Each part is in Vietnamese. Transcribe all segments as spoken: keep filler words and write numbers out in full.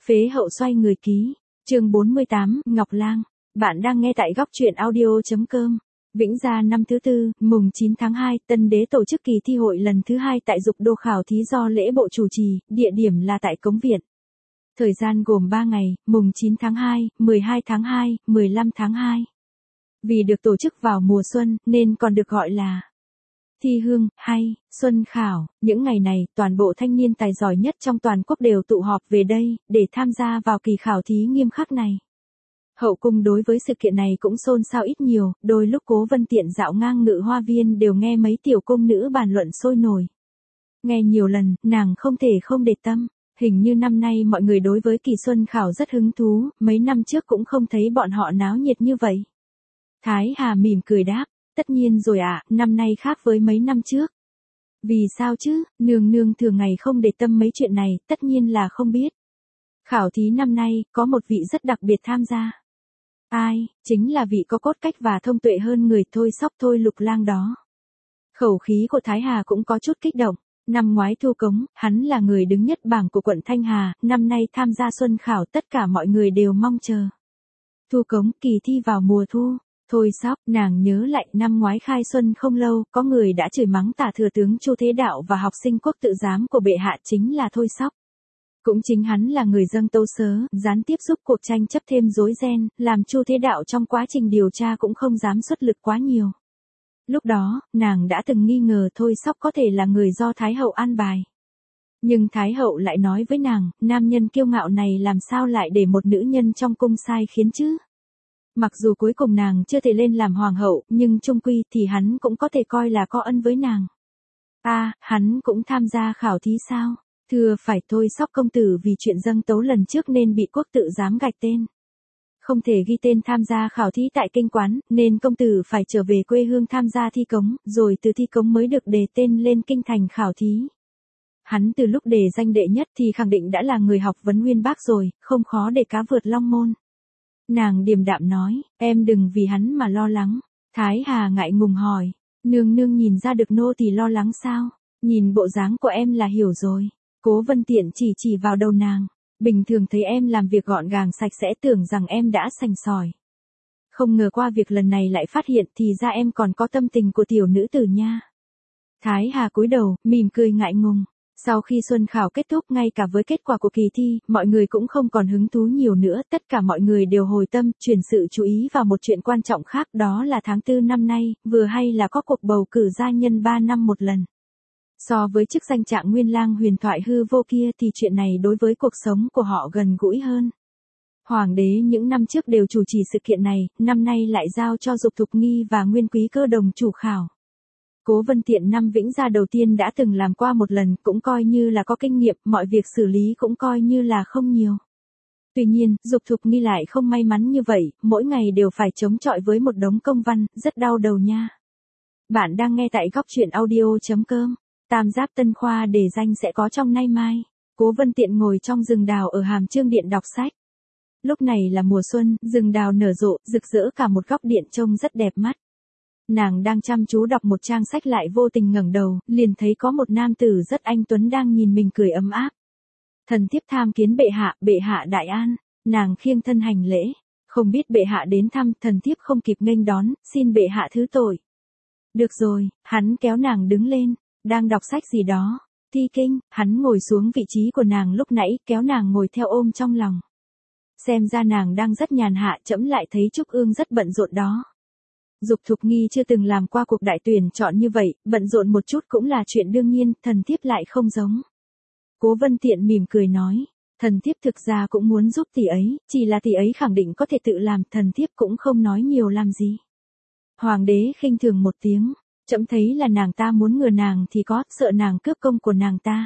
Phế hậu xoay người ký, chương bốn mươi tám, Ngọc Lang. Bạn đang nghe tại góc truyện audio.com. Vĩnh Gia năm thứ tư, mùng chín tháng hai, Tân Đế tổ chức kỳ thi hội lần thứ hai tại Dục Đô khảo thí do lễ bộ chủ trì, địa điểm là tại Cống Viện. Thời gian gồm ba ngày, mùng chín tháng hai, mười hai tháng hai, mười lăm tháng hai. Vì được tổ chức vào mùa xuân, nên còn được gọi là thi hương, hay, xuân khảo. Những ngày này, toàn bộ thanh niên tài giỏi nhất trong toàn quốc đều tụ họp về đây, để tham gia vào kỳ khảo thí nghiêm khắc này. Hậu cung đối với sự kiện này cũng xôn xao ít nhiều, đôi lúc Cố Vân Tiện dạo ngang Ngự Hoa Viên đều nghe mấy tiểu cung nữ bàn luận sôi nổi. Nghe nhiều lần, nàng không thể không để tâm. Hình như năm nay mọi người đối với kỳ xuân khảo rất hứng thú, mấy năm trước cũng không thấy bọn họ náo nhiệt như vậy. Thái Hà mỉm cười đáp, tất nhiên rồi ạ, à, năm nay khác với mấy năm trước. Vì sao chứ, nương nương thường ngày không để tâm mấy chuyện này, tất nhiên là không biết. Khảo thí năm nay, có một vị rất đặc biệt tham gia. Ai, chính là vị có cốt cách và thông tuệ hơn người Thôi Sóc Thôi Lục Lang đó. Khẩu khí của Thái Hà cũng có chút kích động. Năm ngoái Thu Cống, hắn là người đứng nhất bảng của quận Thanh Hà, năm nay tham gia xuân khảo tất cả mọi người đều mong chờ. Thu Cống, kỳ thi vào mùa thu. Thôi Sóc, nàng nhớ lại năm ngoái khai xuân không lâu, có người đã chửi mắng tả thừa tướng Chu Thế Đạo và học sinh quốc tự giám của bệ hạ chính là Thôi Sóc. Cũng chính hắn là người dâng tấu sớ, gián tiếp giúp cuộc tranh chấp thêm rối ren, làm Chu Thế Đạo trong quá trình điều tra cũng không dám xuất lực quá nhiều. Lúc đó, nàng đã từng nghi ngờ Thôi Sóc có thể là người do Thái Hậu an bài. Nhưng Thái Hậu lại nói với nàng, nam nhân kiêu ngạo này làm sao lại để một nữ nhân trong cung sai khiến chứ? Mặc dù cuối cùng nàng chưa thể lên làm hoàng hậu, nhưng chung quy thì hắn cũng có thể coi là có ân với nàng. À, hắn cũng tham gia khảo thí sao? Thưa phải, Thôi Sóc công tử vì chuyện dâng tấu lần trước nên bị quốc tự giám gạch tên. Không thể ghi tên tham gia khảo thí tại kinh quán, nên công tử phải trở về quê hương tham gia thi cống, rồi từ thi cống mới được đề tên lên kinh thành khảo thí. Hắn từ lúc đề danh đệ nhất thì khẳng định đã là người học vấn uyên bác rồi, không khó để cá vượt long môn. Nàng điềm đạm nói, em đừng vì hắn mà lo lắng. Thái Hà ngại ngùng hỏi, nương nương nhìn ra được nô tỳ lo lắng sao? Nhìn bộ dáng của em là hiểu rồi. Cố Vân Tiện chỉ chỉ vào đầu nàng. Bình thường thấy em làm việc gọn gàng sạch sẽ tưởng rằng em đã sành sỏi. Không ngờ qua việc lần này lại phát hiện thì ra em còn có tâm tình của tiểu nữ tử nha. Thái Hà cúi đầu, mỉm cười ngại ngùng. Sau khi xuân khảo kết thúc, ngay cả với kết quả của kỳ thi, mọi người cũng không còn hứng thú nhiều nữa, tất cả mọi người đều hồi tâm, chuyển sự chú ý vào một chuyện quan trọng khác, đó là tháng tư năm nay, vừa hay là có cuộc bầu cử gia nhân ba năm một lần. So với chức danh Trạng Nguyên Lang huyền thoại hư vô kia thì chuyện này đối với cuộc sống của họ gần gũi hơn. Hoàng đế những năm trước đều chủ trì sự kiện này, năm nay lại giao cho Dục Thục Nghi và Nguyên Quý Cơ đồng chủ khảo. Cố Vân Tiện năm Vĩnh Gia đầu tiên đã từng làm qua một lần, cũng coi như là có kinh nghiệm, mọi việc xử lý cũng coi như là không nhiều. Tuy nhiên, Dục Thục Nghi lại không may mắn như vậy, mỗi ngày đều phải chống chọi với một đống công văn, rất đau đầu nha. Bạn đang nghe tại góc truyện audio.com. Tam Giáp Tân Khoa đề danh sẽ có trong nay mai. Cố Vân Tiện ngồi trong rừng đào ở Hàm Chương Điện đọc sách. Lúc này là mùa xuân, rừng đào nở rộ, rực rỡ cả một góc điện trông rất đẹp mắt. Nàng đang chăm chú đọc một trang sách lại vô tình ngẩng đầu, liền thấy có một nam tử rất anh tuấn đang nhìn mình cười ấm áp. Thần thiếp tham kiến bệ hạ, bệ hạ đại an. Nàng khiêng thân hành lễ. Không biết bệ hạ đến thăm, thần thiếp không kịp nghênh đón, xin bệ hạ thứ tội. Được rồi, hắn kéo nàng đứng lên. Đang đọc sách gì đó, thi kinh, hắn ngồi xuống vị trí của nàng lúc nãy, kéo nàng ngồi theo ôm trong lòng. Xem ra nàng đang rất nhàn hạ, trẫm lại thấy Trúc Ương rất bận rộn đó. Dục Thục Nghi chưa từng làm qua cuộc đại tuyển chọn như vậy, bận rộn một chút cũng là chuyện đương nhiên, thần thiếp lại không giống. Cố Vân Tiện mỉm cười nói, thần thiếp thực ra cũng muốn giúp tỷ ấy, chỉ là tỷ ấy khẳng định có thể tự làm, thần thiếp cũng không nói nhiều làm gì. Hoàng đế khinh thường một tiếng. Trẫm thấy là nàng ta muốn ngừa nàng thì có, sợ nàng cướp công của nàng ta.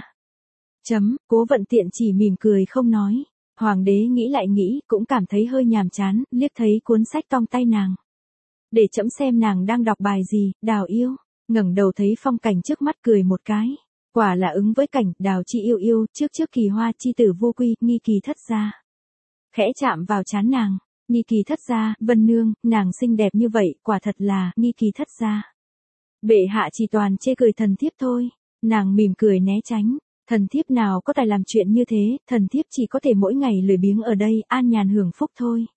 Chấm, Cố Vận Tiện chỉ mỉm cười không nói. Hoàng đế nghĩ lại nghĩ, cũng cảm thấy hơi nhàm chán, liếc thấy cuốn sách trong tay nàng. Để trẫm xem nàng đang đọc bài gì, Đào yêu. Ngẩng đầu thấy phong cảnh trước mắt cười một cái. Quả là ứng với cảnh, Đào chi yêu yêu, trước trước kỳ hoa chi tử vô quy, nghi kỳ thất gia. Khẽ chạm vào trán nàng, nghi kỳ thất gia, Vân Nương, nàng xinh đẹp như vậy, quả thật là, nghi kỳ thất gia. Bệ hạ chỉ toàn chê cười thần thiếp thôi. Nàng mỉm cười né tránh. Thần thiếp nào có tài làm chuyện như thế, thần thiếp chỉ có thể mỗi ngày lười biếng ở đây, an nhàn hưởng phúc thôi.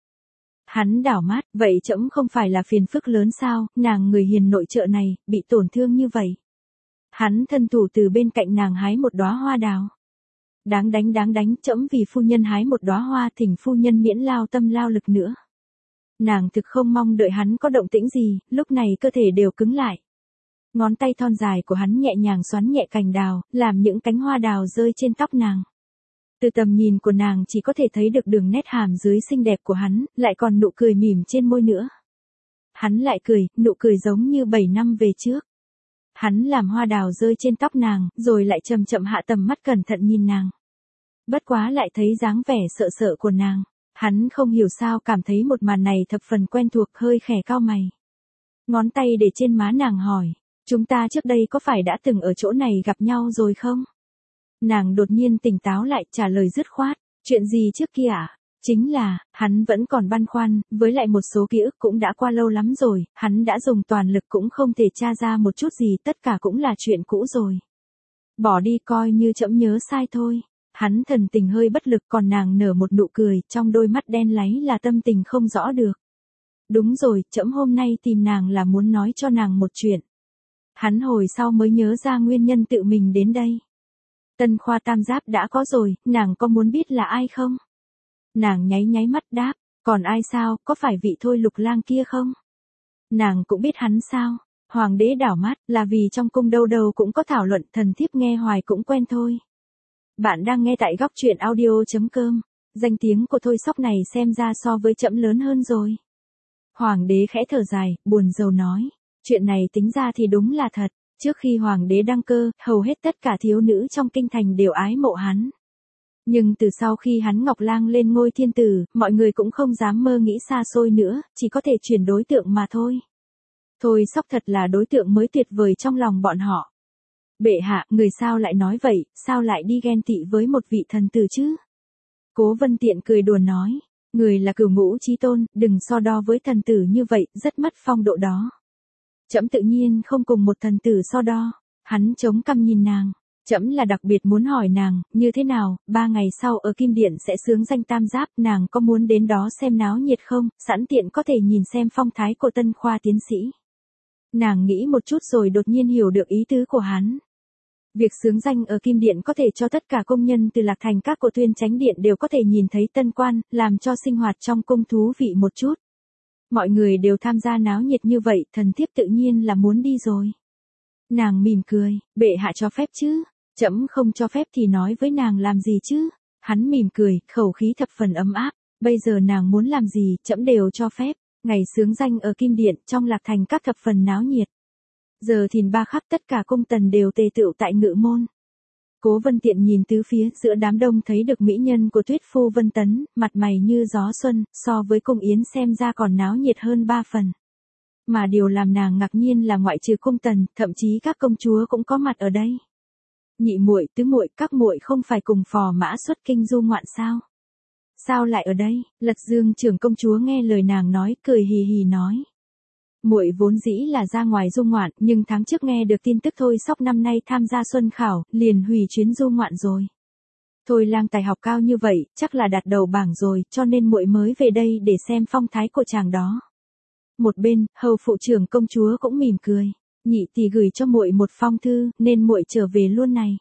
Hắn đảo mắt, vậy trẫm không phải là phiền phức lớn sao, nàng người hiền nội trợ này, bị tổn thương như vậy. Hắn thân thủ từ bên cạnh nàng hái một đóa hoa đào. Đáng đánh đáng đánh, trẫm vì phu nhân hái một đóa hoa, thỉnh phu nhân miễn lao tâm lao lực nữa. Nàng thực không mong đợi hắn có động tĩnh gì, lúc này cơ thể đều cứng lại. Ngón tay thon dài của hắn nhẹ nhàng xoắn nhẹ cành đào, làm những cánh hoa đào rơi trên tóc nàng. Từ tầm nhìn của nàng chỉ có thể thấy được đường nét hàm dưới xinh đẹp của hắn, lại còn nụ cười mỉm trên môi nữa. Hắn lại cười, nụ cười giống như bảy năm về trước. Hắn làm hoa đào rơi trên tóc nàng, rồi lại chậm chậm hạ tầm mắt cẩn thận nhìn nàng. Bất quá lại thấy dáng vẻ sợ sợ của nàng. Hắn không hiểu sao cảm thấy một màn này thập phần quen thuộc, hơi khẽ cau mày. Ngón tay để trên má nàng hỏi, chúng ta trước đây có phải đã từng ở chỗ này gặp nhau rồi không? Nàng đột nhiên tỉnh táo lại, trả lời dứt khoát, chuyện gì trước kia ạ? À? Chính là, hắn vẫn còn băn khoăn, với lại một số ký ức cũng đã qua lâu lắm rồi, hắn đã dùng toàn lực cũng không thể tra ra một chút gì, tất cả cũng là chuyện cũ rồi. Bỏ đi coi như trẫm nhớ sai thôi. Hắn thần tình hơi bất lực, còn nàng nở một nụ cười, trong đôi mắt đen láy là tâm tình không rõ được. Đúng rồi, trẫm hôm nay tìm nàng là muốn nói cho nàng một chuyện. Hắn hồi sau mới nhớ ra nguyên nhân tự mình đến đây. Tân khoa tam giáp đã có rồi, nàng có muốn biết là ai không? Nàng nháy nháy mắt đáp, còn ai sao, có phải vị Thôi Lục Lang kia không? Nàng cũng biết hắn sao? Hoàng đế đảo mắt, là vì trong cung đâu đâu cũng có thảo luận, thần thiếp nghe hoài cũng quen thôi. Bạn đang nghe tại góc truyện audio chấm com. Danh tiếng của Thôi Sóc này xem ra so với trẫm lớn hơn rồi. Hoàng đế khẽ thở dài, buồn rầu nói. Chuyện này tính ra thì đúng là thật. Trước khi hoàng đế đăng cơ, hầu hết tất cả thiếu nữ trong kinh thành đều ái mộ hắn. Nhưng từ sau khi hắn Ngọc Lang lên ngôi thiên tử, mọi người cũng không dám mơ nghĩ xa xôi nữa, chỉ có thể chuyển đối tượng mà thôi. Thôi Sóc thật là đối tượng mới tuyệt vời trong lòng bọn họ. Bệ hạ, người sao lại nói vậy, sao lại đi ghen tị với một vị thần tử chứ? Cố Vân Tiện cười đùa nói, người là cửu ngũ chí tôn, đừng so đo với thần tử như vậy, rất mất phong độ đó. Trẫm tự nhiên không cùng một thần tử so đo. Hắn chống cằm nhìn nàng, trẫm là đặc biệt muốn hỏi nàng, như thế nào, ba ngày sau ở Kim Điện sẽ xướng danh tam giáp, nàng có muốn đến đó xem náo nhiệt không, sẵn tiện có thể nhìn xem phong thái của tân khoa tiến sĩ. Nàng nghĩ một chút rồi đột nhiên hiểu được ý tứ của hắn. Việc xướng danh ở Kim Điện có thể cho tất cả công nhân từ Lạc Thành các của Tuyên Chánh Điện đều có thể nhìn thấy tân quan, làm cho sinh hoạt trong cung thú vị một chút. Mọi người đều tham gia náo nhiệt như vậy, thần thiếp tự nhiên là muốn đi rồi. Nàng mỉm cười, bệ hạ cho phép chứ, trẫm không cho phép thì nói với nàng làm gì chứ. Hắn mỉm cười, khẩu khí thập phần ấm áp, bây giờ nàng muốn làm gì, trẫm đều cho phép. Ngày xướng danh ở Kim Điện, trong Lạc Thành các thập phần náo nhiệt. Giờ thìn ba khắp tất cả cung tần đều tề tựu tại Ngự Môn. Cố Vân Tiện nhìn tứ phía, giữa đám đông thấy được mỹ nhân của Tuyết Phu Vân Tấn, mặt mày như gió xuân, so với cung yến xem ra còn náo nhiệt hơn ba phần. Mà điều làm nàng ngạc nhiên là ngoại trừ cung tần, thậm chí các công chúa cũng có mặt ở đây. Nhị muội, tứ muội, các muội không phải cùng phò mã xuất kinh du ngoạn sao? Sao lại ở đây? Lật Dương trưởng công chúa nghe lời nàng nói, cười hì hì nói. Muội vốn dĩ là ra ngoài du ngoạn, nhưng tháng trước nghe được tin tức Thôi Sóc năm nay tham gia xuân khảo, liền hủy chuyến du ngoạn rồi. Thôi Lang tài học cao như vậy, chắc là đạt đầu bảng rồi, cho nên muội mới về đây để xem phong thái của chàng đó. Một bên, hầu phụ trưởng công chúa cũng mỉm cười, nhị tỷ gửi cho muội một phong thư, nên muội trở về luôn này.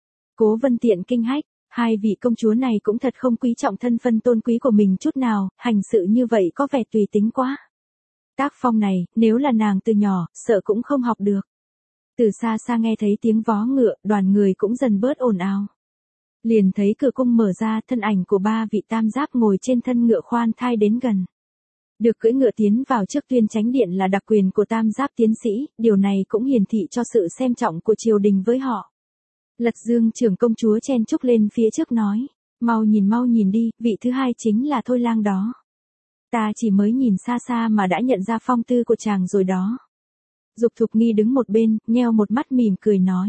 Cố Vân Tiện kinh hách, hai vị công chúa này cũng thật không quý trọng thân phận tôn quý của mình chút nào, hành sự như vậy có vẻ tùy tính quá. Tác phong này, nếu là nàng từ nhỏ, sợ cũng không học được. Từ xa xa nghe thấy tiếng vó ngựa, đoàn người cũng dần bớt ồn ào. Liền thấy cửa cung mở ra, thân ảnh của ba vị tam giáp ngồi trên thân ngựa khoan thai đến gần. Được cưỡi ngựa tiến vào trước Tuyên Chánh Điện là đặc quyền của tam giáp tiến sĩ, điều này cũng hiển thị cho sự xem trọng của triều đình với họ. Lật Dương trưởng công chúa chen chúc lên phía trước nói, mau nhìn mau nhìn đi, vị thứ hai chính là Thôi Lang đó. Ta chỉ mới nhìn xa xa mà đã nhận ra phong tư của chàng rồi đó. Dục Thục Nghi đứng một bên, nheo một mắt mỉm cười nói.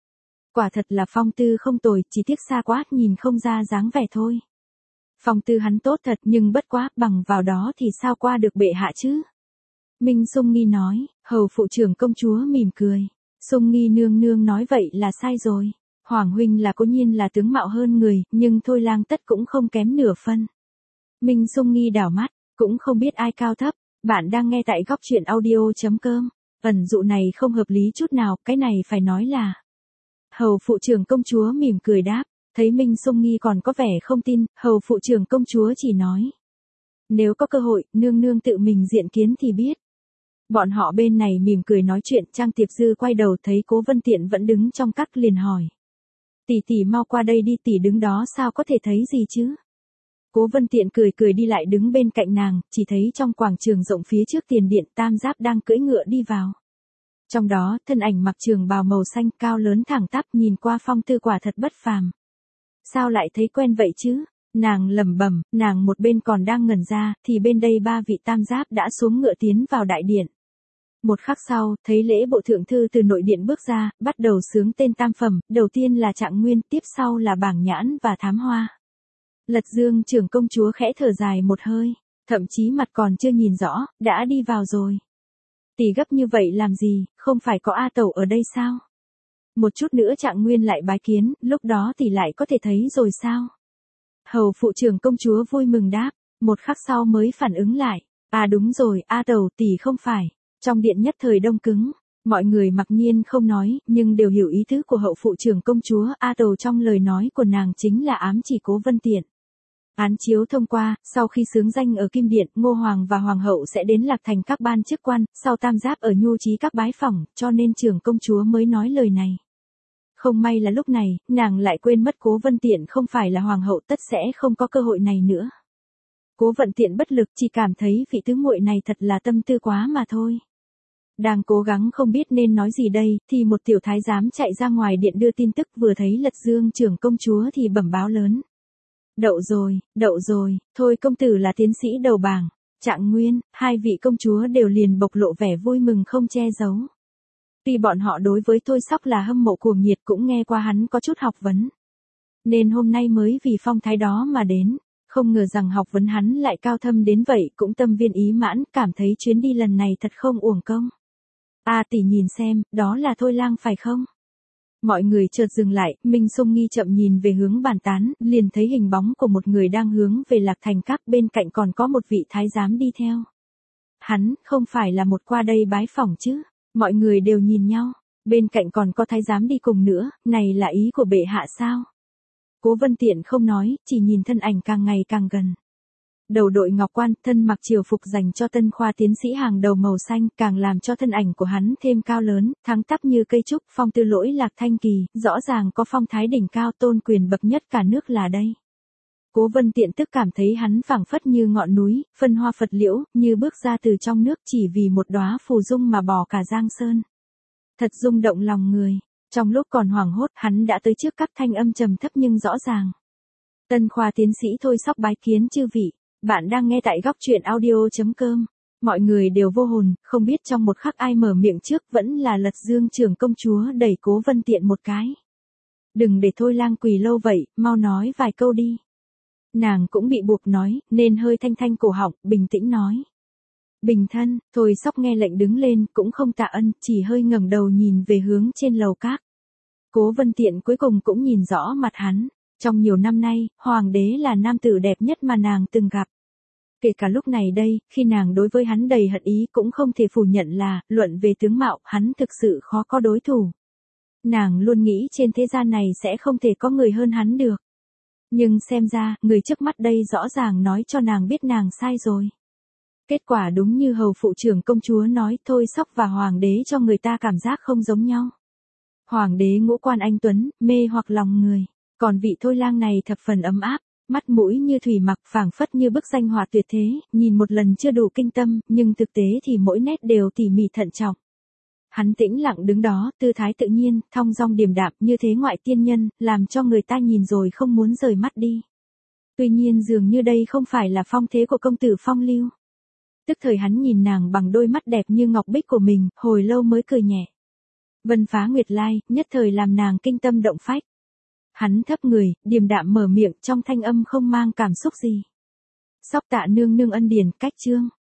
Quả thật là phong tư không tồi, chỉ tiếc xa quá, nhìn không ra dáng vẻ thôi. Phong tư hắn tốt thật nhưng bất quá, bằng vào đó thì sao qua được bệ hạ chứ? Minh Sung Nghi nói, hầu phụ trưởng công chúa mỉm cười. Sung Nghi nương nương nói vậy là sai rồi. Hoàng huynh là cố nhiên là tướng mạo hơn người, nhưng Thôi Lang tất cũng không kém nửa phân. Minh Sung nghi đảo mắt, cũng không biết ai cao thấp, bạn đang nghe tại góc truyện audio.com. Ẩn dụ này không hợp lý chút nào, cái này phải nói là. Hầu phụ trưởng công chúa mỉm cười đáp, thấy Minh Sung nghi còn có vẻ không tin, hầu phụ trưởng công chúa chỉ nói. Nếu có cơ hội, nương nương tự mình diện kiến thì biết. Bọn họ bên này mỉm cười nói chuyện, Trang Tiệp Dư quay đầu thấy Cố Vân Tiện vẫn đứng trong các liền hỏi. Tỷ tỷ mau qua đây đi, tỷ đứng đó sao có thể thấy gì chứ? Cố Vân Tiện cười cười đi lại đứng bên cạnh nàng, chỉ thấy trong quảng trường rộng phía trước tiền điện Tam Giáp đang cưỡi ngựa đi vào. Trong đó, thân ảnh mặc trường bào màu xanh cao lớn thẳng tắp nhìn qua phong tư quả thật bất phàm. Sao lại thấy quen vậy chứ? Nàng lẩm bẩm, nàng một bên còn đang ngẩn ra, thì bên đây ba vị Tam Giáp đã xuống ngựa tiến vào đại điện. Một khắc sau, thấy lễ bộ thượng thư từ nội điện bước ra, bắt đầu xướng tên tam phẩm, đầu tiên là Trạng Nguyên, tiếp sau là Bảng Nhãn và Thám Hoa. Lật Dương trưởng công chúa khẽ thở dài một hơi, thậm chí mặt còn chưa nhìn rõ, đã đi vào rồi. Tỷ gấp như vậy làm gì, không phải có A Tẩu ở đây sao? Một chút nữa Trạng Nguyên lại bái kiến, lúc đó tỷ lại có thể thấy rồi sao? Hầu phụ trưởng công chúa vui mừng đáp, một khắc sau mới phản ứng lại. À đúng rồi, A Tẩu tỷ không phải. Trong điện nhất thời đông cứng, mọi người mặc nhiên không nói, nhưng đều hiểu ý tứ của hậu phụ trưởng công chúa. A Tẩu trong lời nói của nàng chính là ám chỉ Cố Vân Tiện. Án chiếu thông qua, sau khi xướng danh ở Kim Điện, Ngô Hoàng và Hoàng hậu sẽ đến Lạc Thành các ban chức quan, sau Tam Giáp ở nhu trí các bái phỏng, cho nên trưởng công chúa mới nói lời này. Không may là lúc này, nàng lại quên mất Cố Vân Tiện không phải là Hoàng hậu, tất sẽ không có cơ hội này nữa. Cố Vân Tiện bất lực, chỉ cảm thấy vị tứ muội này thật là tâm tư quá mà thôi. Đang cố gắng không biết nên nói gì đây, thì một tiểu thái giám chạy ra ngoài điện đưa tin tức, vừa thấy Lật Dương trưởng công chúa thì bẩm báo lớn. Đậu rồi, đậu rồi, thôi công tử là tiến sĩ đầu bảng. Trạng Nguyên, hai vị công chúa đều liền bộc lộ vẻ vui mừng không che giấu. Tuy bọn họ đối với Thôi Sóc là hâm mộ cuồng nhiệt, cũng nghe qua hắn có chút học vấn, nên hôm nay mới vì phong thái đó mà đến. Không ngờ rằng học vấn hắn lại cao thâm đến vậy, cũng tâm viên ý mãn, cảm thấy chuyến đi lần này thật không uổng công. À tỷ nhìn xem, đó là Thôi Lang phải không? Mọi người chợt dừng lại, Minh Sung nghi chậm nhìn về hướng bàn tán, liền thấy hình bóng của một người đang hướng về Lạc Thành các, bên cạnh còn có một vị thái giám đi theo. Hắn, không phải là một qua đây bái phỏng chứ? Mọi người đều nhìn nhau, bên cạnh còn có thái giám đi cùng nữa, này là ý của bệ hạ sao? Cố Vân Tiện không nói, chỉ nhìn thân ảnh càng ngày càng gần. Đầu đội ngọc quan, thân mặc triều phục dành cho tân khoa tiến sĩ hàng đầu màu xanh, càng làm cho thân ảnh của hắn thêm cao lớn, thẳng tắp như cây trúc, phong tư lỗi lạc thanh kỳ, rõ ràng có phong thái đỉnh cao, tôn quyền bậc nhất cả nước là đây. Cố Vân Tiện tức cảm thấy hắn phảng phất như ngọn núi, phân hoa Phật liễu, như bước ra từ trong nước, chỉ vì một đóa phù dung mà bỏ cả giang sơn. Thật rung động lòng người. Trong lúc còn hoảng hốt, hắn đã tới trước, các thanh âm trầm thấp nhưng rõ ràng. Tân khoa tiến sĩ Thôi Sóc bái kiến chư vị. Bạn đang nghe tại góc truyện audio.com. Mọi người đều vô hồn, không biết trong một khắc ai mở miệng trước, vẫn là Lật Dương trưởng công chúa đẩy Cố Vân Tiện một cái. Đừng để Thôi Lang quỳ lâu vậy, mau nói vài câu đi. Nàng cũng bị buộc nói, nên hơi thanh thanh cổ họng, bình tĩnh nói. Bình thân, Thôi Sóc nghe lệnh đứng lên, cũng không tạ ân, chỉ hơi ngẩng đầu nhìn về hướng trên lầu các. Cố Vân Tiện cuối cùng cũng nhìn rõ mặt hắn. Trong nhiều năm nay, Hoàng đế là nam tử đẹp nhất mà nàng từng gặp. Kể cả lúc này đây, khi nàng đối với hắn đầy hận ý, cũng không thể phủ nhận là, luận về tướng mạo, hắn thực sự khó có đối thủ. Nàng luôn nghĩ trên thế gian này sẽ không thể có người hơn hắn được. Nhưng xem ra, người trước mắt đây rõ ràng nói cho nàng biết nàng sai rồi. Kết quả đúng như hầu phụ trưởng công chúa nói, Thôi Sóc và Hoàng đế cho người ta cảm giác không giống nhau. Hoàng đế ngũ quan anh tuấn, mê hoặc lòng người. Còn vị Thôi Lang này thập phần ấm áp, mắt mũi như thủy mặc, phảng phất như bức danh họa tuyệt thế, nhìn một lần chưa đủ kinh tâm, nhưng thực tế thì mỗi nét đều tỉ mỉ thận trọng. Hắn tĩnh lặng đứng đó, tư thái tự nhiên, thong dong điềm đạm, như thế ngoại tiên nhân, làm cho người ta nhìn rồi không muốn rời mắt đi. Tuy nhiên dường như đây không phải là phong thế của công tử phong lưu. Tức thời hắn nhìn nàng bằng đôi mắt đẹp như ngọc bích của mình, hồi lâu mới cười nhẹ. Vân phá nguyệt lai, nhất thời làm nàng kinh tâm động phách. Hắn thấp người, điềm đạm mở miệng, trong thanh âm không mang cảm xúc gì. Sóc tạ nương nương ân điển, cách chương.